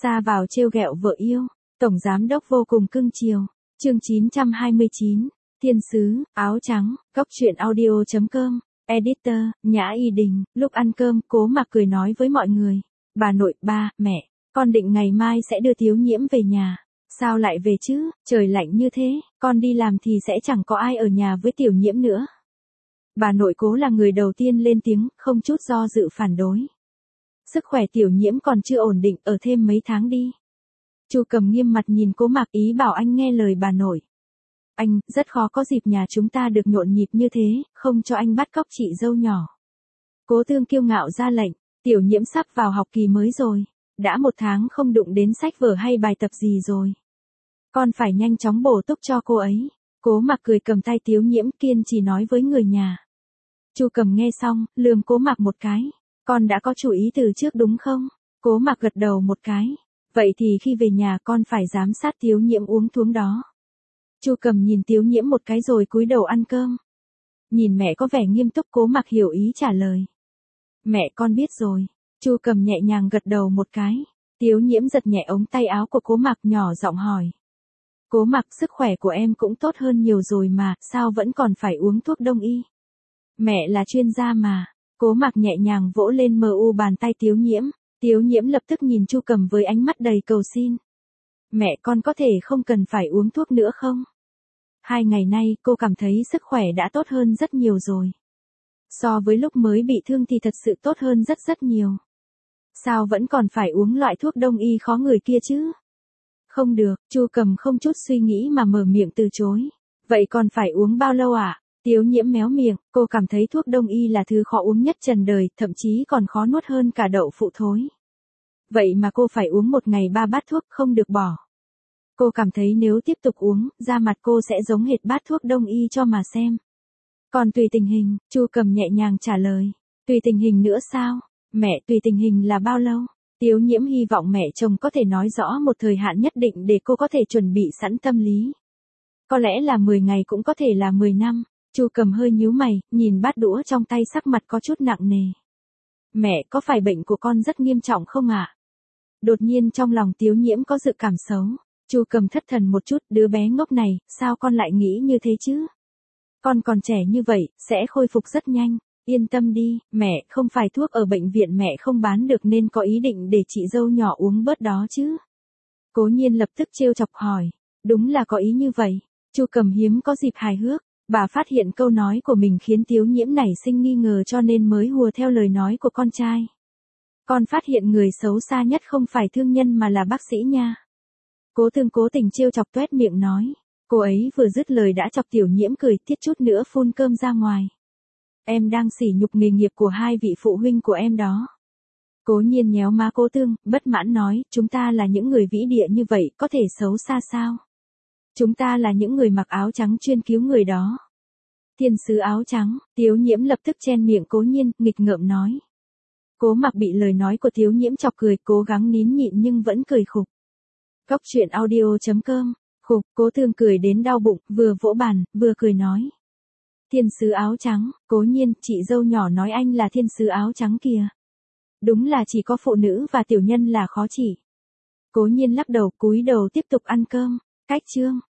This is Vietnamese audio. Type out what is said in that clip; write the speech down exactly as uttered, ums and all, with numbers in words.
Sa vào trêu ghẹo vợ yêu, tổng giám đốc vô cùng cưng chiều. Chương chín trăm hai mươi chín, Thiên sứ, áo trắng, Cốc truyện audio chấm com, editor, Nhã Y Đình. Lúc ăn cơm, Cố Mặc cười nói với mọi người, bà nội, ba, mẹ, con định ngày mai sẽ đưa Tiếu Nhiễm về nhà. Sao lại về chứ, trời lạnh như thế, con đi làm thì sẽ chẳng có ai ở nhà với Tiểu Nhiễm nữa. Bà nội Cố là người đầu tiên lên tiếng, không chút do dự phản đối. Sức khỏe Tiểu Nhiễm còn chưa ổn định, ở thêm mấy tháng đi. Chu Cầm nghiêm mặt nhìn Cố Mặc, ý bảo anh nghe lời bà nội. Anh, rất khó có dịp nhà chúng ta được nhộn nhịp như thế, không cho anh bắt cóc chị dâu nhỏ. Cố Thương kiêu ngạo ra lệnh, Tiểu Nhiễm sắp vào học kỳ mới rồi, đã một tháng không đụng đến sách vở hay bài tập gì rồi. Con phải nhanh chóng bổ túc cho cô ấy. Cố Mặc cười cầm tay Tiếu Nhiễm, kiên trì nói với người nhà. Chu Cầm nghe xong, lườm Cố Mặc một cái. Con đã có chủ ý từ trước đúng không? Cố Mặc gật đầu một cái. Vậy thì khi về nhà con phải giám sát Tiếu Nhiễm uống thuốc đó. Chu Cầm nhìn Tiếu Nhiễm một cái rồi cúi đầu ăn cơm. Nhìn mẹ có vẻ nghiêm túc, Cố Mặc hiểu ý trả lời. Mẹ con biết rồi. Chu Cầm nhẹ nhàng gật đầu một cái. Tiếu Nhiễm giật nhẹ ống tay áo của Cố Mặc, nhỏ giọng hỏi. Cố Mặc, sức khỏe của em cũng tốt hơn nhiều rồi mà, sao vẫn còn phải uống thuốc đông y? Mẹ là chuyên gia mà. Cố Mặc nhẹ nhàng vỗ lên mờ u bàn tay Tiếu Nhiễm. Tiếu Nhiễm lập tức nhìn Chu Cầm với ánh mắt đầy cầu xin. Mẹ con có thể không cần phải uống thuốc nữa không? Hai ngày nay cô cảm thấy sức khỏe đã tốt hơn rất nhiều rồi. So với lúc mới bị thương thì thật sự tốt hơn rất rất nhiều. Sao vẫn còn phải uống loại thuốc đông y khó người kia chứ? Không được, Chu Cầm không chút suy nghĩ mà mở miệng từ chối. Vậy còn phải uống bao lâu ạ? À? Tiếu Nhiễm méo miệng, cô cảm thấy thuốc đông y là thứ khó uống nhất trần đời, thậm chí còn khó nuốt hơn cả đậu phụ thối. Vậy mà cô phải uống một ngày ba bát thuốc, không được bỏ. Cô cảm thấy nếu tiếp tục uống, da mặt cô sẽ giống hệt bát thuốc đông y cho mà xem. Còn tùy tình hình, Chu Cầm nhẹ nhàng trả lời. Tùy tình hình nữa sao? Mẹ, tùy tình hình là bao lâu? Tiếu Nhiễm hy vọng mẹ chồng có thể nói rõ một thời hạn nhất định để cô có thể chuẩn bị sẵn tâm lý. Có lẽ là mười ngày, cũng có thể là mười năm. Chu Cầm hơi nhíu mày, nhìn bát đũa trong tay, sắc mặt có chút nặng nề. Mẹ, có phải bệnh của con rất nghiêm trọng không ạ? À? Đột nhiên trong lòng Tiếu Nhiễm có dự cảm xấu. Chu Cầm thất thần một chút, đứa bé ngốc này, sao con lại nghĩ như thế chứ? Con còn trẻ như vậy, sẽ khôi phục rất nhanh. Yên tâm đi, mẹ, không phải thuốc ở bệnh viện mẹ không bán được nên có ý định để chị dâu nhỏ uống bớt đó chứ? Cố Nhiên lập tức trêu chọc hỏi. Đúng là có ý như vậy. Chu Cầm hiếm có dịp hài hước. Bà phát hiện câu nói của mình khiến Tiếu Nhiễm nảy sinh nghi ngờ cho nên mới hùa theo lời nói của con trai. Con phát hiện người xấu xa nhất không phải thương nhân mà là bác sĩ nha. Cố Thương cố tình trêu chọc toét miệng nói. Cô ấy vừa dứt lời đã chọc Tiểu Nhiễm cười, tiết chút nữa phun cơm ra ngoài. Em đang sỉ nhục nghề nghiệp của hai vị phụ huynh của em đó. Cố Nhiên nhéo má Cố Thương, bất mãn nói, chúng ta là những người vĩ địa như vậy, có thể xấu xa sao? Chúng ta là những người mặc áo trắng chuyên cứu người đó. Thiên sứ áo trắng, Tiếu Nhiễm lập tức chen miệng Cố Nhiên, nghịch ngợm nói. Cố Mặc bị lời nói của Tiếu Nhiễm chọc cười, cố gắng nín nhịn nhưng vẫn cười khục. Cốc truyện audio chấm com, khục, Cố Thương cười đến đau bụng, vừa vỗ bàn, vừa cười nói. Thiên sứ áo trắng, Cố Nhiên, chị dâu nhỏ nói anh là thiên sứ áo trắng kìa. Đúng là chỉ có phụ nữ và tiểu nhân là khó chỉ. Cố Nhiên lắc đầu, cúi đầu tiếp tục ăn cơm. Cách chương.